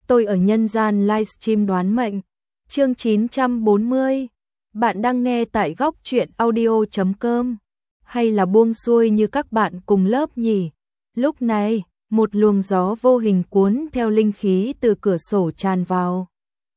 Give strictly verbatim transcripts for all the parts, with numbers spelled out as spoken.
tôi ở nhân gian livestream đoán mệnh. Chương chín trăm bốn mươi. Bạn đang nghe tại góc truyện audio chấm com hay là buông xuôi như các bạn cùng lớp nhỉ? Lúc này, một luồng gió vô hình cuốn theo linh khí từ cửa sổ tràn vào,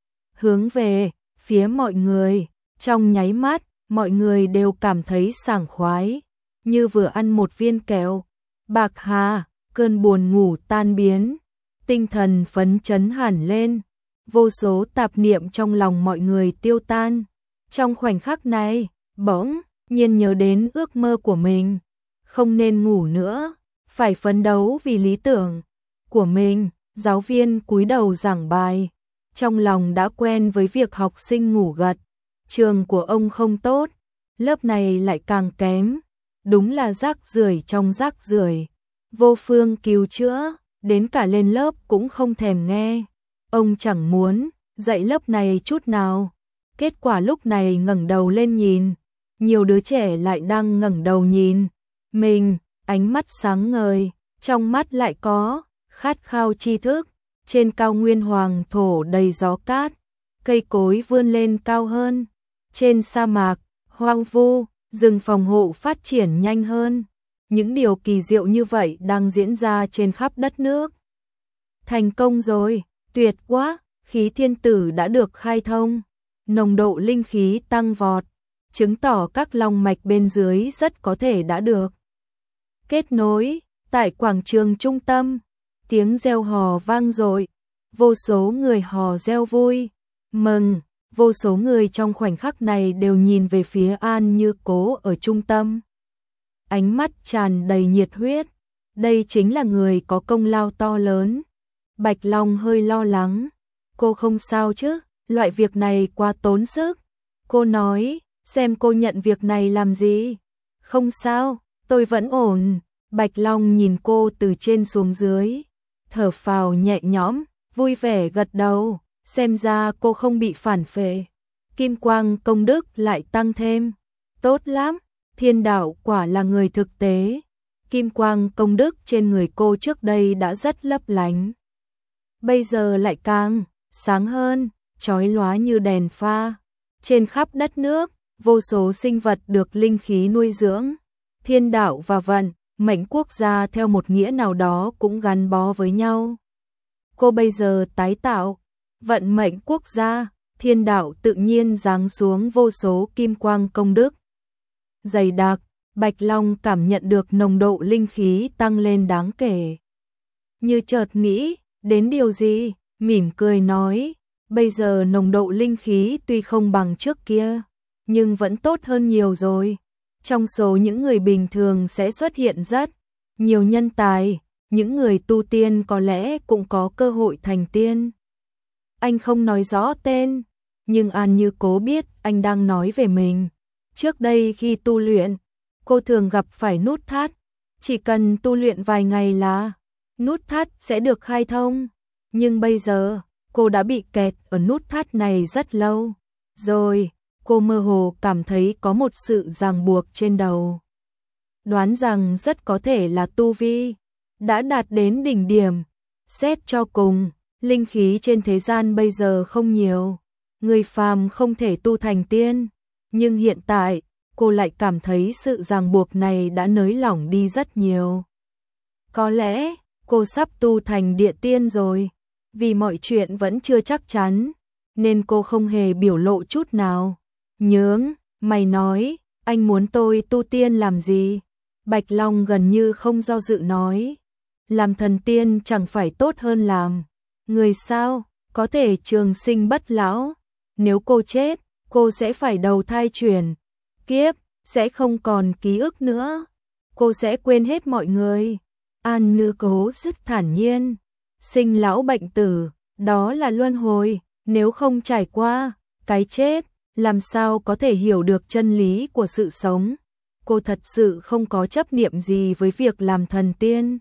hướng về phía mọi người. Trong nháy mắt, mọi người đều cảm thấy sảng khoái, như vừa ăn một viên kẹo. Bạc hà, cơn buồn ngủ tan biến, tinh thần phấn chấn hẳn lên, vô số tạp niệm trong lòng mọi người tiêu tan. Trong khoảnh khắc này, bỗng nhiên nhớ đến ước mơ của mình, không nên ngủ nữa, phải phấn đấu vì lý tưởng của mình. Giáo viên cúi đầu giảng bài, trong lòng đã quen với việc học sinh ngủ gật. Trường của ông không tốt, lớp này lại càng kém, đúng là rác rưởi trong rác rưởi, vô phương cứu chữa, đến cả lên lớp cũng không thèm nghe. Ông chẳng muốn dạy lớp này chút nào. Kết quả lúc này ngẩng đầu lên nhìn, nhiều đứa trẻ lại đang ngẩng đầu nhìn mình, ánh mắt sáng ngời, trong mắt lại có khát khao tri thức. Trên cao nguyên hoàng thổ đầy gió cát, cây cối vươn lên cao hơn. Trên sa mạc hoang vu, rừng phòng hộ phát triển nhanh hơn. Những điều kỳ diệu như vậy đang diễn ra trên khắp đất nước. Thành công rồi, tuyệt quá, khí thiên tử đã được khai thông, nồng độ linh khí tăng vọt, chứng tỏ các long mạch bên dưới rất có thể đã được kết nối. Tại quảng trường trung tâm, tiếng reo hò vang dội, vô số người hò reo vui, mừng. Vô số người trong khoảnh khắc này đều nhìn về phía An Như Cố ở trung tâm, ánh mắt tràn đầy nhiệt huyết. Đây chính là người có công lao to lớn. Bạch Long hơi lo lắng, cô không sao chứ, loại việc này quá tốn sức. Cô nói, xem cô nhận việc này làm gì. Không sao, tôi vẫn ổn. Bạch Long nhìn cô từ trên xuống dưới, thở phào nhẹ nhõm, vui vẻ gật đầu. Xem ra cô không bị phản phệ, kim quang công đức lại tăng thêm. Tốt lắm, Thiên Đạo quả là người thực tế. Kim quang công đức trên người cô trước đây đã rất lấp lánh, bây giờ lại càng sáng hơn, chói lóa như đèn pha. Trên khắp đất nước, vô số sinh vật được linh khí nuôi dưỡng. Thiên đạo và vận mệnh quốc gia theo một nghĩa nào đó cũng gắn bó với nhau. Cô bây giờ tái tạo vận mệnh quốc gia, thiên đạo tự nhiên giáng xuống vô số kim quang công đức dày đặc. Bạch Long cảm nhận được nồng độ linh khí tăng lên đáng kể, như chợt nghĩ đến điều gì, mỉm cười nói, bây giờ nồng độ linh khí tuy không bằng trước kia, nhưng vẫn tốt hơn nhiều rồi. Trong số những người bình thường sẽ xuất hiện rất nhiều nhân tài, những người tu tiên có lẽ cũng có cơ hội thành tiên. Anh không nói rõ tên, nhưng An Như Cố biết anh đang nói về mình. Trước đây khi tu luyện, cô thường gặp phải nút thắt, chỉ cần tu luyện vài ngày là nút thắt sẽ được khai thông. Nhưng bây giờ, cô đã bị kẹt ở nút thắt này rất lâu rồi. Cô mơ hồ cảm thấy có một sự ràng buộc trên đầu, đoán rằng rất có thể là tu vi đã đạt đến đỉnh điểm. Xét cho cùng, linh khí trên thế gian bây giờ không nhiều, người phàm không thể tu thành tiên. Nhưng hiện tại, cô lại cảm thấy sự ràng buộc này đã nới lỏng đi rất nhiều. Có lẽ, cô sắp tu thành địa tiên rồi. Vì mọi chuyện vẫn chưa chắc chắn, nên cô không hề biểu lộ chút nào. Nhướng, mày nói, anh muốn tôi tu tiên làm gì? Bạch Long gần như không do dự nói, làm thần tiên chẳng phải tốt hơn làm người sao, có thể trường sinh bất lão. Nếu cô chết, cô sẽ phải đầu thai chuyển kiếp, sẽ không còn ký ức nữa, cô sẽ quên hết mọi người. An Như Cố rất thản nhiên, sinh lão bệnh tử, đó là luân hồi, nếu không trải qua cái chết, làm sao có thể hiểu được chân lý của sự sống. Cô thật sự không có chấp niệm gì với việc làm thần tiên.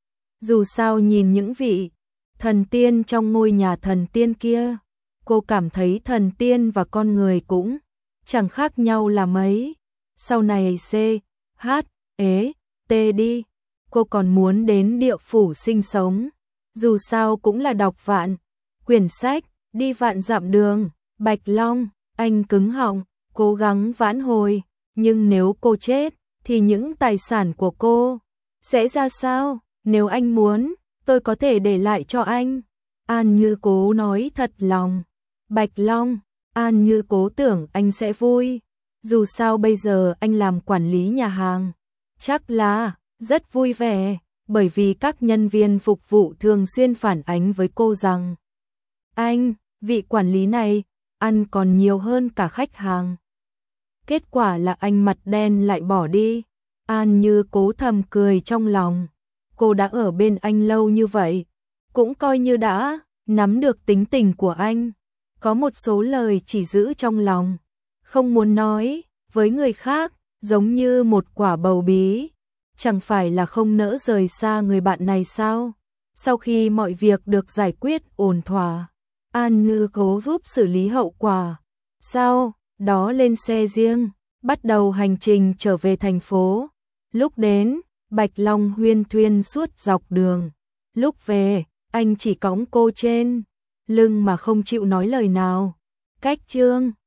Dù sao nhìn những vị thần tiên trong ngôi nhà thần tiên kia, cô cảm thấy thần tiên và con người cũng chẳng khác nhau là mấy. Sau này C, H, E, T đi, cô còn muốn đến địa phủ sinh sống, dù sao cũng là đọc vạn quyển sách, đi vạn dặm đường, Bạch Long, anh cứng họng, cố gắng vãn hồi, nhưng nếu cô chết, thì những tài sản của cô sẽ ra sao? Nếu anh muốn, tôi có thể để lại cho anh. An Như cố nói thật lòng. Bạch Long, An Như cố tưởng anh sẽ vui. Dù sao bây giờ anh làm quản lý nhà hàng. Chắc là rất vui vẻ, bởi vì các nhân viên phục vụ thường xuyên phản ánh với cô rằng anh, vị quản lý này, ăn còn nhiều hơn cả khách hàng. Kết quả là anh mặt đen lại bỏ đi. An Như cố thầm cười trong lòng. Cô đã ở bên anh lâu như vậy, cũng coi như đã nắm được tính tình của anh. Có một số lời chỉ giữ trong lòng, không muốn nói với người khác, giống như một quả bầu bí. Chẳng phải là không nỡ rời xa người bạn này sao? Sau khi mọi việc được giải quyết ổn thỏa, An Như cố giúp xử lý hậu quả. Sau đó lên xe riêng, bắt đầu hành trình trở về thành phố. Lúc đến, Bạch Long huyên thuyên suốt dọc đường. Lúc về, anh chỉ cõng cô trên lưng mà không chịu nói lời nào. Cách chương